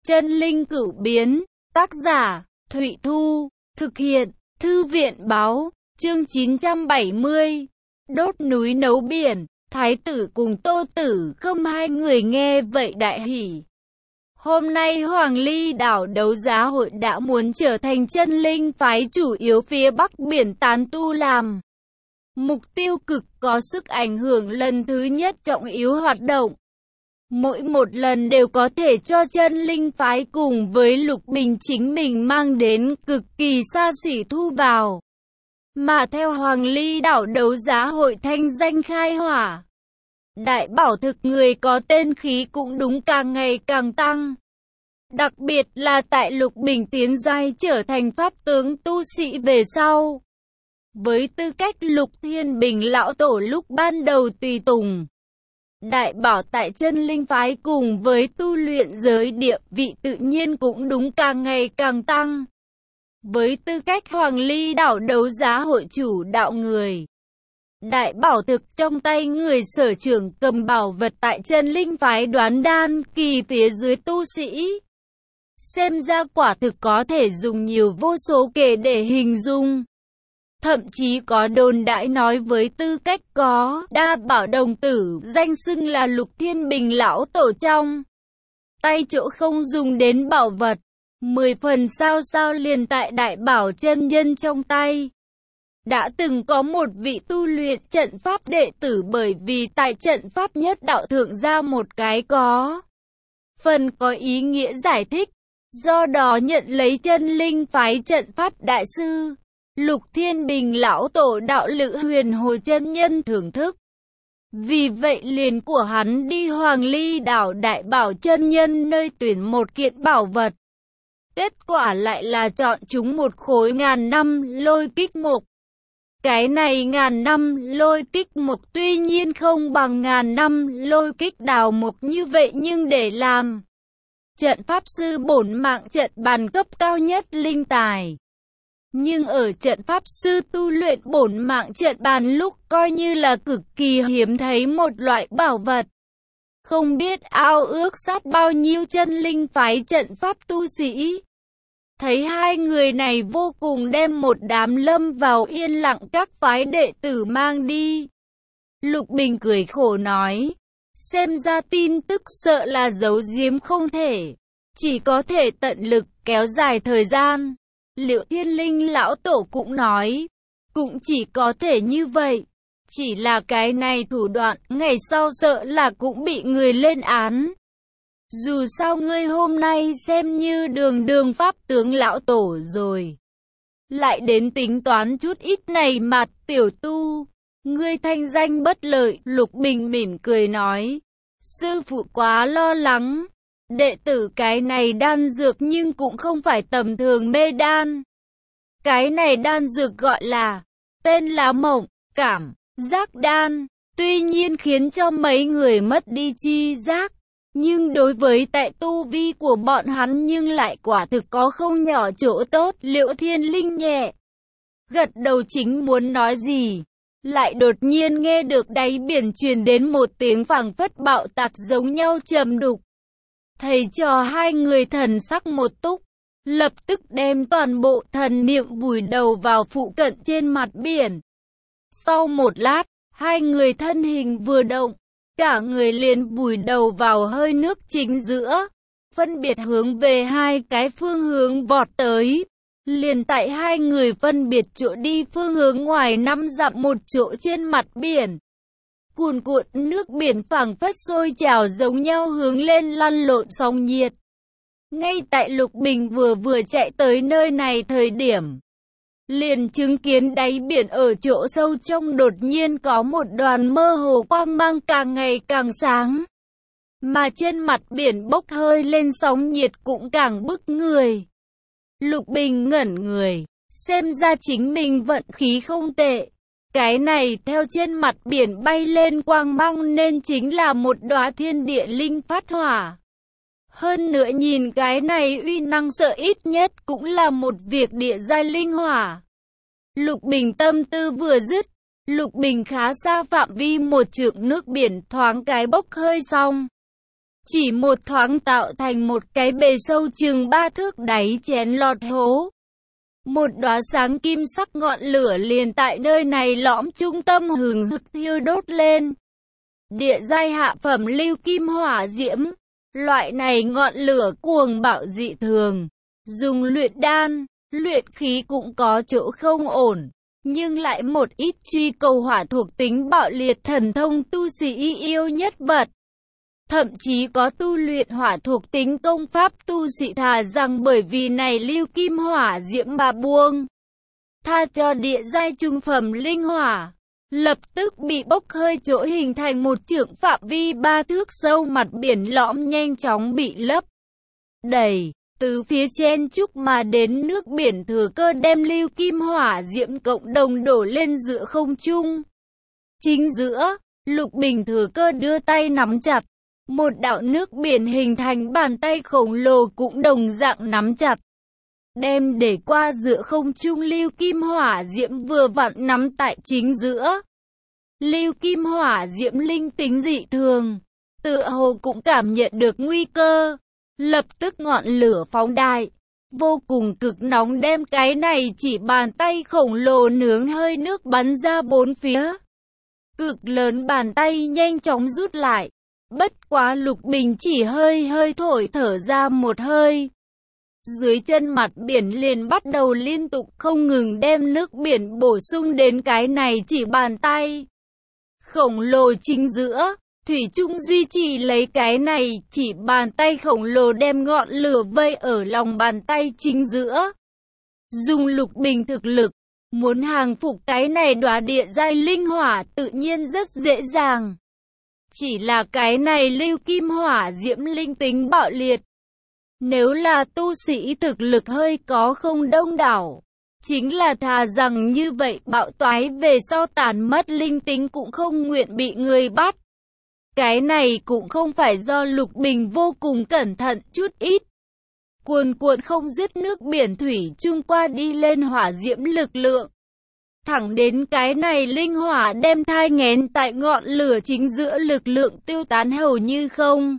Chân linh cửu biến, tác giả, Thụy Thu, thực hiện, Thư viện báo, chương 970. Đốt núi nấu biển, Thái tử cùng Tô Tử Khâm hai người nghe vậy đại hỉ. Hôm nay Hoàng Ly đảo đấu giá hội đã muốn trở thành chân linh phái chủ yếu phía Bắc biển tán tu làm mục tiêu cực có sức ảnh hưởng lần thứ nhất trọng yếu hoạt động. Mỗi một lần đều có thể cho chân linh phái cùng với Lục Bình chính mình mang đến cực kỳ xa xỉ thu vào. Mà theo Hoàng Ly đảo đấu giá hội thanh danh khai hỏa, đại bảo thực người có tên khí cũng đúng càng ngày càng tăng. Đặc biệt là tại Lục Bình tiến giai trở thành pháp tướng tu sĩ về sau. Với tư cách Lục Thiên Bình lão tổ lúc ban đầu tùy tùng, đại bảo tại chân linh phái cùng với tu luyện giới địa vị tự nhiên cũng đúng càng ngày càng tăng. Với tư cách Hoàng Ly đảo đấu giá hội chủ đạo người, đại bảo thực trong tay người sở trưởng cầm bảo vật tại chân linh phái đoán đan kỳ phía dưới tu sĩ. Xem ra quả thực có thể dùng nhiều vô số kể để hình dung. Thậm chí có đồn đại nói với tư cách có đa bảo đồng tử danh xưng là Lục Thiên Bình lão tổ trong tay chỗ không dùng đến bảo vật, 10 phần sao liền tại đại bảo chân nhân trong tay. Đã từng có một vị tu luyện trận pháp đệ tử bởi vì tại trận pháp nhất đạo thượng ra một cái có phần có ý nghĩa giải thích, do đó nhận lấy chân linh phái trận pháp đại sư Lục Thiên Bình lão tổ đạo lữ huyền hồ chân nhân thưởng thức. Vì vậy liền của hắn đi Hoàng Ly đảo đại bảo chân nhân nơi tuyển một kiện bảo vật. Kết quả lại là chọn chúng một khối 1000 năm lôi kích mục. Cái này 1000 năm lôi kích mục tuy nhiên không bằng 1000 năm lôi kích đào mục như vậy, nhưng để làm trận pháp sư bổn mạng trận bàn cấp cao nhất linh tài. Nhưng ở trận pháp sư tu luyện bổn mạng trận bàn lúc coi như là cực kỳ hiếm thấy một loại bảo vật. Không biết ao ước sát bao nhiêu chân linh phái trận pháp tu sĩ. Thấy hai người này vô cùng đem một đám lâm vào yên lặng các phái đệ tử mang đi. Lục Bình cười khổ nói, xem ra tin tức sợ là giấu giếm không thể, chỉ có thể tận lực kéo dài thời gian. Liệu Thiên Linh lão tổ cũng nói, cũng chỉ có thể như vậy. Chỉ là cái này thủ đoạn, ngày sau sợ là cũng bị người lên án. Dù sao ngươi hôm nay xem như đường pháp tướng lão tổ rồi, lại đến tính toán chút ít này mà tiểu tu, ngươi thanh danh bất lợi. Lục Bình mỉm cười nói, sư phụ quá lo lắng. Đệ tử cái này đan dược nhưng cũng không phải tầm thường mê đan. Cái này đan dược gọi là, tên là mộng, cảm, giác đan. Tuy nhiên khiến cho mấy người mất đi chi giác. Nhưng đối với tại tu vi của bọn hắn nhưng lại quả thực có không nhỏ chỗ tốt. Liễu Thiên Linh nhẹ gật đầu chính muốn nói gì, lại đột nhiên nghe được đáy biển truyền đến một tiếng phảng phất bạo tạc giống nhau trầm đục. Thầy trò hai người thần sắc một túc, lập tức đem toàn bộ thần niệm vùi đầu vào phụ cận trên mặt biển. Sau một lát, hai người thân hình vừa động, cả người liền vùi đầu vào hơi nước chính giữa, phân biệt hướng về hai cái phương hướng vọt tới. Liền tại hai người phân biệt chỗ đi phương hướng ngoài 5 dặm một chỗ trên mặt biển. Cuồn cuộn nước biển phảng phất sôi trào giống nhau hướng lên lăn lộn sóng nhiệt. Ngay tại Lục Bình vừa chạy tới nơi này thời điểm, liền chứng kiến đáy biển ở chỗ sâu trong đột nhiên có một đoàn mơ hồ quang mang càng ngày càng sáng. Mà trên mặt biển bốc hơi lên sóng nhiệt cũng càng bức người. Lục Bình ngẩn người, xem ra chính mình vận khí không tệ. Cái này theo trên mặt biển bay lên quang mang nên chính là một đóa thiên địa linh phát hỏa. Hơn nữa nhìn cái này uy năng sợ ít nhất cũng là một việc địa giai linh hỏa. Lục Bình tâm tư vừa dứt, Lục Bình khá xa phạm vi một trượng nước biển thoáng cái bốc hơi xong. chỉ một thoáng tạo thành một cái bể sâu chừng 3 thước đáy chén lọt hố. Một đóa sáng kim sắc ngọn lửa liền tại nơi này lõm trung tâm hừng hực thiêu đốt lên. Địa giai hạ phẩm lưu kim hỏa diễm. Loại này ngọn lửa cuồng bạo dị thường. Dùng luyện đan, luyện khí cũng có chỗ không ổn. Nhưng lại một ít truy cầu hỏa thuộc tính bạo liệt thần thông tu sĩ yêu nhất vật. Thậm chí có tu luyện hỏa thuộc tính công pháp tu sĩ thà rằng bởi vì này lưu kim hỏa diễm mà buông tha cho địa giai trung phẩm linh hỏa. Lập tức bị bốc hơi chỗ hình thành một trượng phạm vi 3 thước sâu mặt biển lõm nhanh chóng bị lấp đầy. Từ phía trên trúc mà đến nước biển thừa cơ đem lưu kim hỏa diễm cộng đồng đổ lên giữa không trung. Chính giữa, Lục Bình thừa cơ đưa tay nắm chặt. Một đạo nước biển hình thành bàn tay khổng lồ cũng đồng dạng nắm chặt. Đem để qua giữa không trung lưu kim hỏa diễm vừa vặn nắm tại chính giữa. Lưu kim hỏa diễm linh tính dị thường. Tựa hồ cũng cảm nhận được nguy cơ. Lập tức ngọn lửa phóng đại. Vô cùng cực nóng đem cái này chỉ bàn tay khổng lồ nướng hơi nước bắn ra bốn phía. Cực lớn bàn tay nhanh chóng rút lại. Bất quá Lục Bình chỉ hơi thổi thở ra một hơi. Dưới chân mặt biển liền bắt đầu liên tục không ngừng đem nước biển bổ sung đến cái này chỉ bàn tay khổng lồ chính giữa. Thủy chung duy trì lấy cái này chỉ bàn tay khổng lồ đem ngọn lửa vây ở lòng bàn tay chính giữa. Dùng Lục Bình thực lực, muốn hàng phục cái này đóa địa giai linh hỏa tự nhiên rất dễ dàng. Chỉ là cái này lưu kim hỏa diễm linh tính bạo liệt. Nếu là tu sĩ thực lực hơi có không đông đảo, chính là thà rằng như vậy bạo toái về sau tàn mất linh tính cũng không nguyện bị người bắt. Cái này cũng không phải do Lục Bình vô cùng cẩn thận chút ít. Cuồn cuộn không dứt nước biển thủy chung qua đi lên hỏa diễm lực lượng. Thẳng đến cái này linh hỏa đem thai nghén tại ngọn lửa chính giữa lực lượng tiêu tán hầu như không.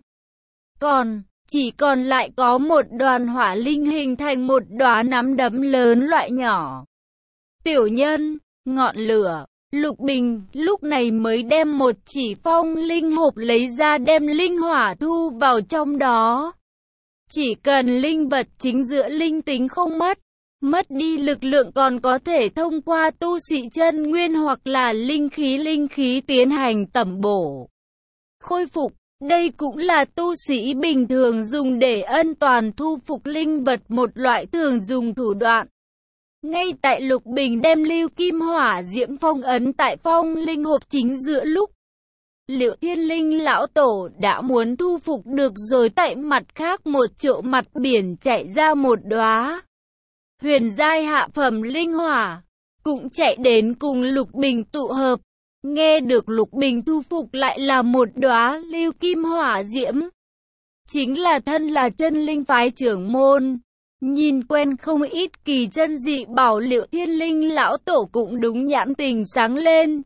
Chỉ còn lại có một đoàn hỏa linh hình thành một đóa nắm đấm lớn loại nhỏ. Tiểu nhân, ngọn lửa, Lục Bình lúc này mới đem một chỉ phong linh hộp lấy ra đem linh hỏa thu vào trong đó. Chỉ cần linh vật chính giữa linh tính không mất đi lực lượng còn có thể thông qua tu sĩ chân nguyên hoặc là linh khí tiến hành tẩm bổ, khôi phục. Đây cũng là tu sĩ bình thường dùng để ân toàn thu phục linh vật một loại thường dùng thủ đoạn. Ngay tại Lục Bình đem lưu kim hỏa diễm phong ấn tại phong linh hộp chính giữa lúc Liệu Thiên Linh lão tổ đã muốn thu phục được rồi, tại mặt khác một chỗ mặt biển chạy ra một đóa huyền giai hạ phẩm linh hỏa, cũng chạy đến cùng Lục Bình tụ hợp. Nghe được Lục Bình thu phục lại là một đóa lưu kim hỏa diễm, chính là thân là chân linh phái trưởng môn, nhìn quen không ít kỳ chân dị bảo Liệu Thiên Linh lão tổ cũng đúng nhãn tình sáng lên.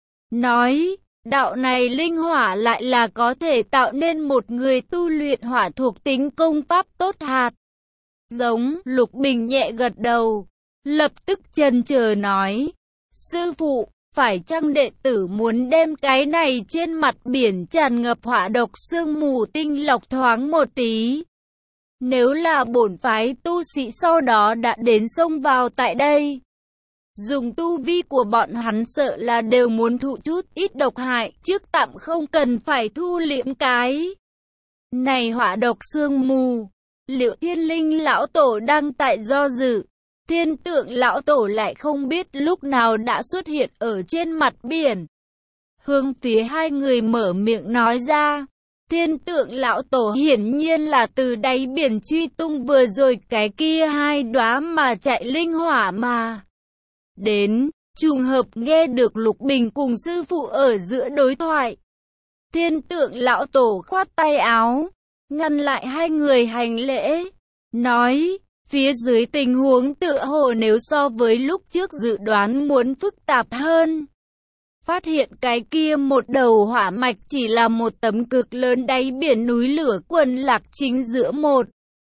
Nói, đạo này linh hỏa lại là có thể tạo nên một người tu luyện hỏa thuộc tính công pháp tốt hạt. Giống, Lục Bình nhẹ gật đầu, lập tức chần chờ nói, sư phụ, phải chăng đệ tử muốn đem cái này trên mặt biển tràn ngập hỏa độc sương mù tinh lọc thoáng một tí? Nếu là bổn phái tu sĩ sau đó đã đến xông vào tại đây, dùng tu vi của bọn hắn sợ là đều muốn thụ chút ít độc hại, trước tạm không cần phải thu liễm cái này hỏa độc sương mù. Liệu Thiên Linh lão tổ đang tại do dự, Thiên Tượng lão tổ lại không biết lúc nào đã xuất hiện ở trên mặt biển. Hướng phía hai người mở miệng nói ra, Thiên Tượng lão tổ hiển nhiên là từ đáy biển truy tung vừa rồi cái kia hai đóa mà chạy linh hỏa mà đến, trùng hợp nghe được Lục Bình cùng sư phụ ở giữa đối thoại. Thiên Tượng lão tổ khoát tay áo, ngăn lại hai người hành lễ, nói, phía dưới tình huống tựa hồ nếu so với lúc trước dự đoán muốn phức tạp hơn. phát hiện cái kia một đầu hỏa mạch chỉ là một tấm cực lớn đáy biển núi lửa quần lạc chính giữa một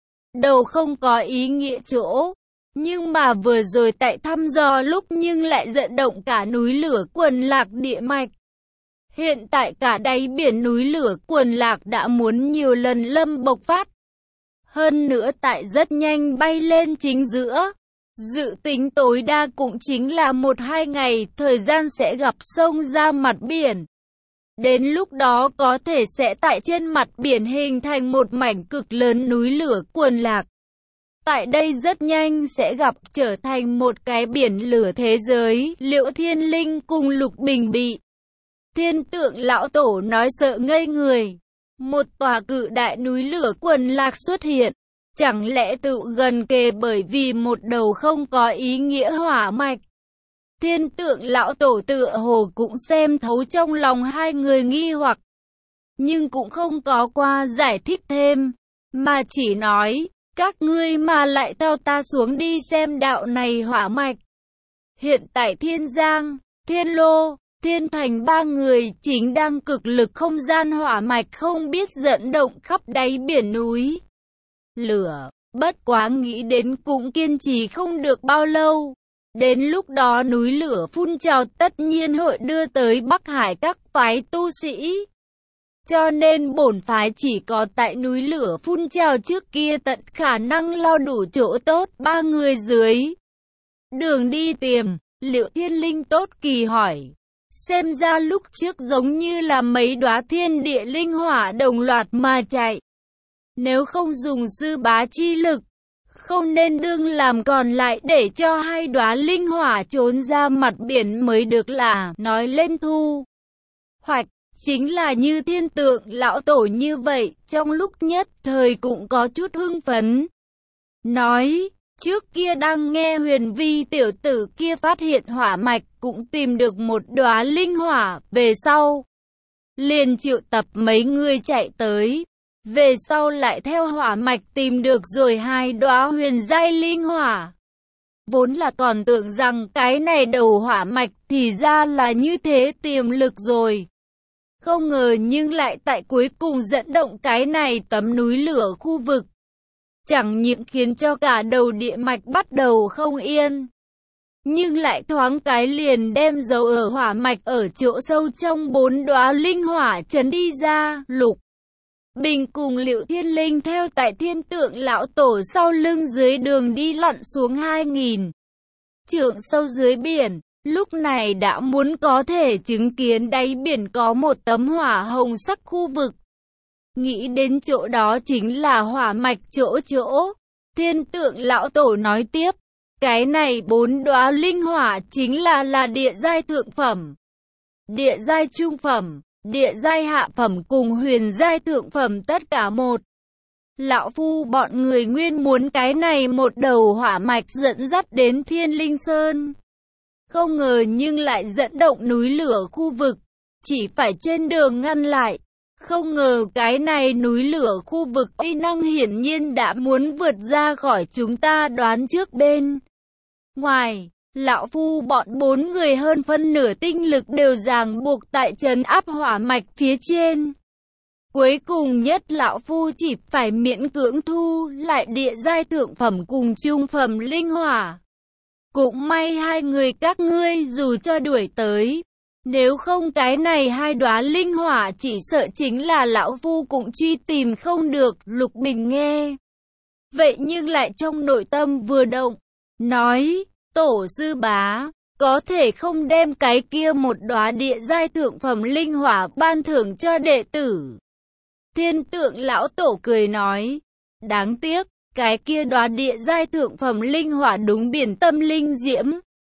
đầu không có ý nghĩa chỗ. Nhưng mà vừa rồi tại thăm dò lúc nhưng lại dẫn động cả núi lửa quần lạc địa mạch. Hiện tại cả đáy biển núi lửa quần lạc đã muốn nhiều lần lâm bộc phát. Hơn nữa tại rất nhanh bay lên chính giữa. Dự tính tối đa cũng chính là 1-2 ngày, thời gian sẽ gặp sông ra mặt biển. Đến lúc đó có thể sẽ tại trên mặt biển hình thành một mảnh cực lớn núi lửa quần lạc. Tại đây rất nhanh sẽ gặp trở thành một cái biển lửa thế giới. Liễu Thiên Linh cùng Lục Bình bị Thiên Tượng lão tổ nói sợ ngây người. Một tòa cự đại núi lửa quần lạc xuất hiện. Chẳng lẽ tự gần kề bởi vì một đầu không có ý nghĩa hỏa mạch. Thiên Tượng lão tổ tựa hồ cũng xem thấu trong lòng hai người nghi hoặc. Nhưng cũng không có qua giải thích thêm. Mà chỉ nói, các ngươi mà lại theo ta xuống đi xem đạo này hỏa mạch. Hiện tại Thiên Giang, Thiên Lô, Thiên Thành ba người chính đang cực lực không gian hỏa mạch không biết dẫn động khắp đáy biển núi lửa. Bất quá nghĩ đến cũng kiên trì không được bao lâu. Đến lúc đó núi lửa phun trào tất nhiên hội đưa tới Bắc Hải các phái tu sĩ. Cho nên bổn phái chỉ có tại núi lửa phun trào trước kia tận khả năng lao đủ chỗ tốt. Ba người dưới đường đi tìm, Liễu Thiên Linh tốt kỳ hỏi. Xem ra lúc trước giống như là mấy đóa thiên địa linh hỏa đồng loạt mà chạy. Nếu không dùng sư bá chi lực, không nên đương làm còn lại để cho hai đóa linh hỏa trốn ra mặt biển mới được là nói lên thu hoạch. Chính là như Thiên Tượng lão tổ như vậy, trong lúc nhất thời cũng có chút hưng phấn. Nói, trước kia đang nghe Huyền Vi tiểu tử kia phát hiện hỏa mạch cũng tìm được một đóa linh hỏa, về sau liền triệu tập mấy người chạy tới. Về sau lại theo hỏa mạch tìm được rồi hai đóa huyền giai linh hỏa. Vốn là còn tưởng rằng cái này đầu hỏa mạch thì ra là như thế tiềm lực rồi. Không ngờ nhưng lại tại cuối cùng dẫn động cái này tấm núi lửa khu vực. Chẳng những khiến cho cả đầu địa mạch bắt đầu không yên. Nhưng lại thoáng cái liền đem dấu ở hỏa mạch ở chỗ sâu trong 4 đóa linh hỏa trấn đi ra. Lục Bình cùng Liễu Thiên Linh theo tại Thiên Tượng lão tổ sau lưng dưới đường đi lặn xuống 2000 trượng sâu dưới biển. Lúc này đã muốn có thể chứng kiến đáy biển có một tấm hỏa hồng sắc khu vực. Nghĩ đến chỗ đó chính là hỏa mạch chỗ. Thiên Tượng lão tổ nói tiếp, cái này 4 đóa linh hỏa chính là địa giai thượng phẩm, địa giai trung phẩm, địa giai hạ phẩm cùng huyền giai thượng phẩm tất cả một. Lão phu bọn người nguyên muốn cái này một đầu hỏa mạch dẫn dắt đến Thiên Linh Sơn. Không ngờ nhưng lại dẫn động núi lửa khu vực, chỉ phải trên đường ngăn lại. Không ngờ cái này núi lửa khu vực uy năng hiển nhiên đã muốn vượt ra khỏi chúng ta đoán trước bên ngoài. Lão phu bọn 4 người hơn phân nửa tinh lực đều ràng buộc tại trấn áp hỏa mạch phía trên. Cuối cùng nhất lão phu chỉ phải miễn cưỡng thu lại địa giai thượng phẩm cùng trung phẩm linh hỏa. Cũng may hai người các ngươi dù cho đuổi tới, nếu không cái này hai đóa linh hỏa chỉ sợ chính là lão phu cũng truy tìm không được. Lục Bình nghe vậy nhưng lại trong nội tâm vừa động, nói, tổ sư bá, có thể không đem cái kia một đóa địa giai thượng phẩm linh hỏa ban thưởng cho đệ tử. Thiên Tượng lão tổ cười nói, đáng tiếc, cái kia đóa địa giai thượng phẩm linh hỏa đúng biển tâm linh diễm.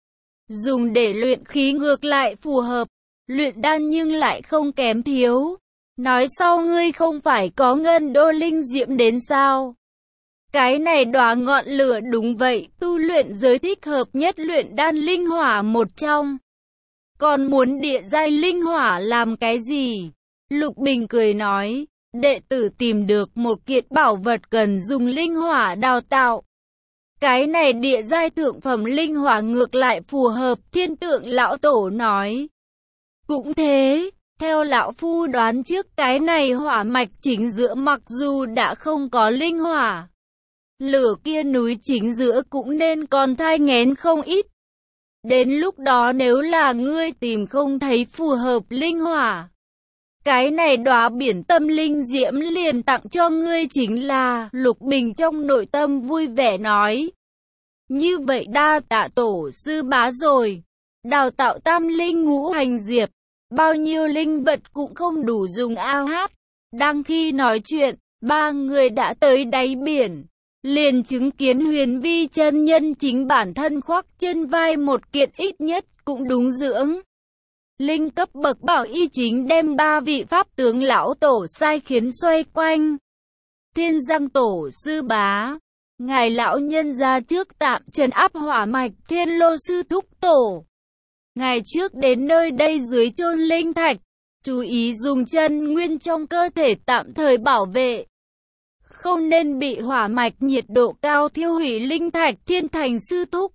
Dùng để luyện khí ngược lại phù hợp, luyện đan nhưng lại không kém thiếu. Nói sau ngươi không phải có ngân đô linh diễm đến sao? Cái này đóa ngọn lửa đúng vậy, tu luyện giới thích hợp nhất luyện đan linh hỏa một trong. Còn muốn địa giai linh hỏa làm cái gì? Lục Bình cười nói, đệ tử tìm được một kiện bảo vật cần dùng linh hỏa đào tạo. Cái này địa giai thượng phẩm linh hỏa ngược lại phù hợp. Thiên Tượng lão tổ nói, Cũng thế, theo lão phu đoán trước cái này hỏa mạch chính giữa mặc dù đã không có linh hỏa, lửa kia núi chính giữa cũng nên còn thai nghén không ít. Đến lúc đó nếu là ngươi tìm không thấy phù hợp linh hỏa, cái này đóa biển tâm linh diễm liền tặng cho ngươi chính là. Lục Bình trong nội tâm vui vẻ nói. Như vậy đa tạ tổ sư bá rồi. Đào tạo tam linh ngũ hành diệp, bao nhiêu linh vật cũng không đủ dùng ao hát. Đang khi nói chuyện, ba người đã tới đáy biển, liền chứng kiến Huyền Vi chân nhân chính bản thân khoác trên vai một kiện ít nhất cũng đúng dưỡng linh cấp bậc bảo y, chính đem ba vị pháp tướng lão tổ sai khiến xoay quanh. Thiên Giang tổ sư bá, ngài lão nhân ra trước tạm trấn áp hỏa mạch. Thiên Lô sư thúc tổ, ngài trước đến nơi đây dưới chôn linh thạch, chú ý dùng chân nguyên trong cơ thể tạm thời bảo vệ, không nên bị hỏa mạch nhiệt độ cao thiêu hủy linh thạch. Thiên Thành sư thúc,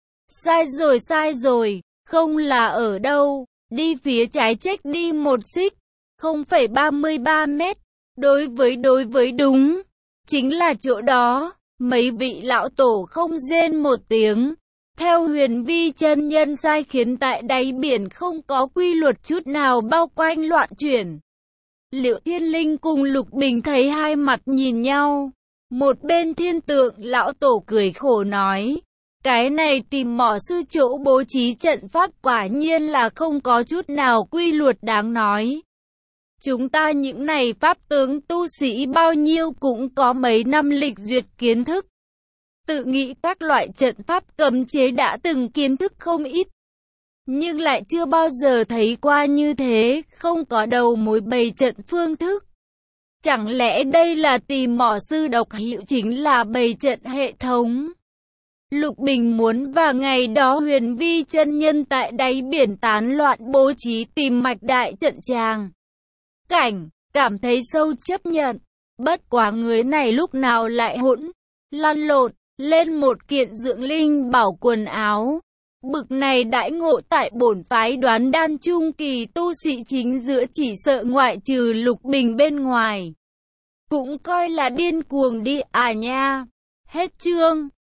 sai rồi, không là ở đâu, đi phía trái chếch đi một xích, 0,33 mét, đối với đúng, chính là chỗ đó. Mấy vị lão tổ không rên một tiếng, theo Huyền Vi chân nhân sai khiến tại đáy biển không có quy luật chút nào bao quanh loạn chuyển. Liệu Thiên Linh cùng Lục Bình thấy hai mặt nhìn nhau, một bên Thiên Tượng lão tổ cười khổ nói, cái này tìm mỏ sư chỗ bố trí trận pháp quả nhiên là không có chút nào quy luật đáng nói. Chúng ta những này pháp tướng tu sĩ bao nhiêu cũng có mấy năm lịch duyệt kiến thức, tự nghĩ các loại trận pháp cấm chế đã từng kiến thức không ít, nhưng lại chưa bao giờ thấy qua như thế, không có đầu mối bày trận phương thức. Chẳng lẽ đây là tìm mỏ sư độc hiệu, chính là bày trận hệ thống? Lục Bình muốn và ngày đó Huyền Vi chân nhân tại đáy biển tán loạn bố trí tìm mạch đại trận tràng cảnh, cảm thấy sâu chấp nhận. Bất quá người này lúc nào lại hỗn lăn lộn lên một kiện dưỡng linh bảo quần áo. Bực này đãi ngộ tại bổn phái Đoán Đan trung kỳ tu sĩ chính giữa chỉ sợ ngoại trừ Lục Bình bên ngoài, cũng coi là điên cuồng đi à nha. Hết chương.